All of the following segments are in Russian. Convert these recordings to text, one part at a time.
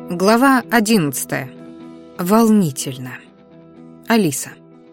Глава 11. Волнительно. Алиса.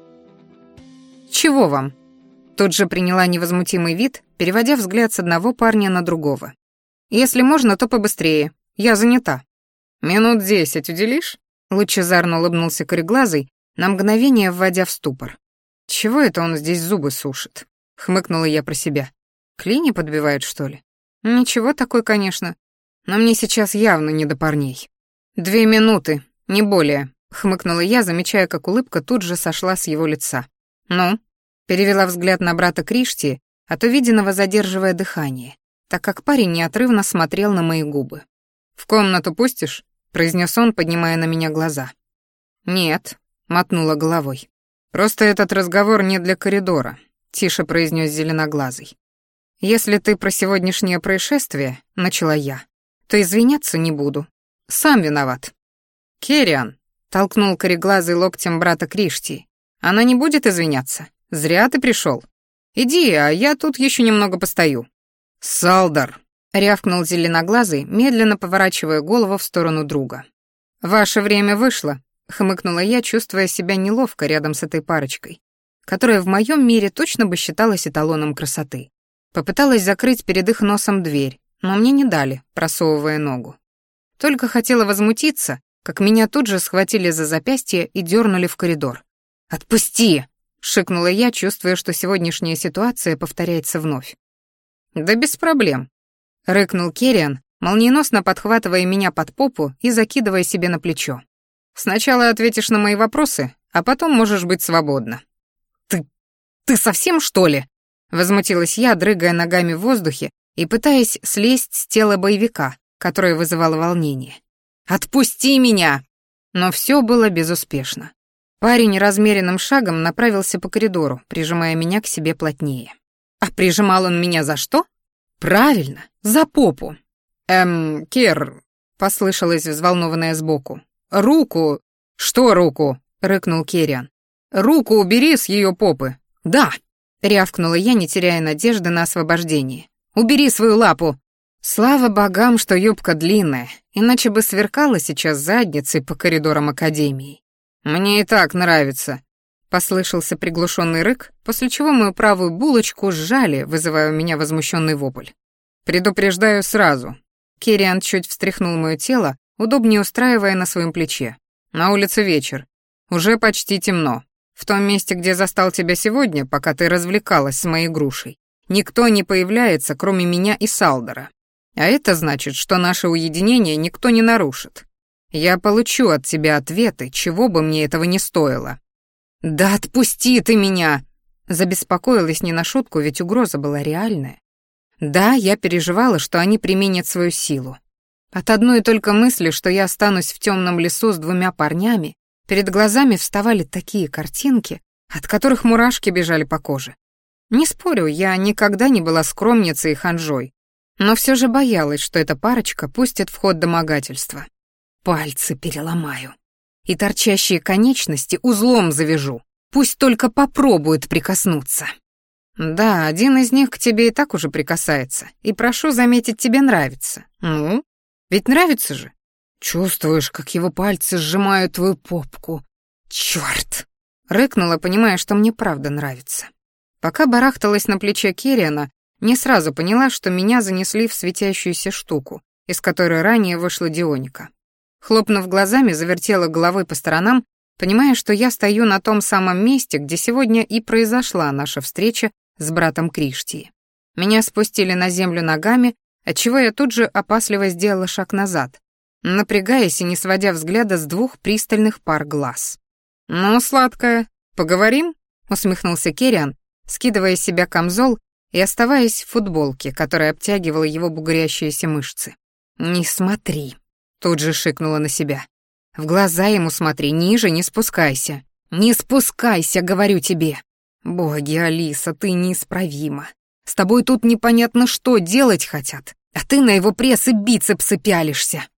«Чего вам?» Тут же приняла невозмутимый вид, переводя взгляд с одного парня на другого. «Если можно, то побыстрее. Я занята». «Минут 10 уделишь?» Лучезарно улыбнулся кореглазый, на мгновение вводя в ступор. «Чего это он здесь зубы сушит?» Хмыкнула я про себя. «Клини подбивает, что ли?» «Ничего такой, конечно. Но мне сейчас явно не до парней». 2 минуты, не более», — хмыкнула я, замечая, как улыбка тут же сошла с его лица. «Ну?» — перевела взгляд на брата Криштии, от увиденного задерживая дыхание, так как парень неотрывно смотрел на мои губы. «В комнату пустишь?» — произнес он, поднимая на меня глаза. «Нет», — мотнула головой. «Просто этот разговор не для коридора», — тише произнес зеленоглазый. «Если ты про сегодняшнее происшествие», — начала я, — «то извиняться не буду. Сам виноват». «Керриан», — толкнул кореглазый локтем брата Криштии, — «она не будет извиняться. Зря ты пришел. Иди, а я тут еще немного постою». «Салдар», — рявкнул зеленоглазый, медленно поворачивая голову в сторону друга. «Ваше время вышло», — хмыкнула я, чувствуя себя неловко рядом с этой парочкой, которая в моем мире точно бы считалась эталоном красоты. Попыталась закрыть перед их носом дверь, но мне не дали, просовывая ногу. Только хотела возмутиться, как меня тут же схватили за запястье и дернули в коридор. «Отпусти!» — шикнула я, чувствуя, что сегодняшняя ситуация повторяется вновь. «Да без проблем», — рыкнул Керриан, молниеносно подхватывая меня под попу и закидывая себе на плечо. «Сначала ответишь на мои вопросы, а потом можешь быть свободна». «Ты совсем, что ли?» — возмутилась я, дрыгая ногами в воздухе и пытаясь слезть с тела боевика, которое вызывало волнение. «Отпусти меня!» Но все было безуспешно. Парень размеренным шагом направился по коридору, прижимая меня к себе плотнее. А прижимал он меня за что? Правильно, за попу. Кер, послышалось взволнованное сбоку. «Руку!» «Что руку?» — рыкнул Керриан. «Руку убери с ее попы!» «Да!» — рявкнула я, не теряя надежды на освобождение. «Убери свою лапу!» Слава богам, что юбка длинная, иначе бы сверкала сейчас задницей по коридорам академии. «Мне и так нравится», — послышался приглушенный рык, после чего мою правую булочку сжали, вызывая у меня возмущенный вопль. «Предупреждаю сразу». Керриан чуть встряхнул мое тело, удобнее устраивая на своем плече. «На улице вечер. Уже почти темно. В том месте, где застал тебя сегодня, пока ты развлекалась с моей грушей, никто не появляется, кроме меня и Салдара. А это значит, что наше уединение никто не нарушит. Я получу от тебя ответы, чего бы мне этого не стоило». «Да отпусти ты меня!» Забеспокоилась не на шутку, ведь угроза была реальная. Да, я переживала, что они применят свою силу. От одной только мысли, что я останусь в темном лесу с 2 парнями, перед глазами вставали такие картинки, от которых мурашки бежали по коже. Не спорю, я никогда не была скромницей и ханжой, но все же боялась, что эта парочка пустит в ход домогательства. Пальцы переломаю. И торчащие конечности узлом завяжу. Пусть только попробует прикоснуться. Да, один из них к тебе и так уже прикасается. И прошу заметить, тебе нравится. Ну, ведь нравится же. Чувствуешь, как его пальцы сжимают твою попку. Чёрт! Рыкнула, понимая, что мне правда нравится. Пока барахталась на плече Керриана, не сразу поняла, что меня занесли в светящуюся штуку, из которой ранее вышла Дионика. Хлопнув глазами, завертела головой по сторонам, понимая, что я стою на том самом месте, где сегодня и произошла наша встреча с братом Криштии. Меня спустили на землю ногами, отчего я тут же опасливо сделала шаг назад, напрягаясь и не сводя взгляда с 2 пристальных пар глаз. «Ну, сладкая, поговорим?» — усмехнулся Керриан, скидывая с себя камзол и оставаясь в футболке, которая обтягивала его бугрящиеся мышцы. «Не смотри», — тут же шикнула на себя. «В глаза ему смотри, ниже не спускайся. Не спускайся, говорю тебе. Боги, Алиса, ты неисправима. С тобой тут непонятно что делать хотят, а ты на его пресс и бицепсы пялишься».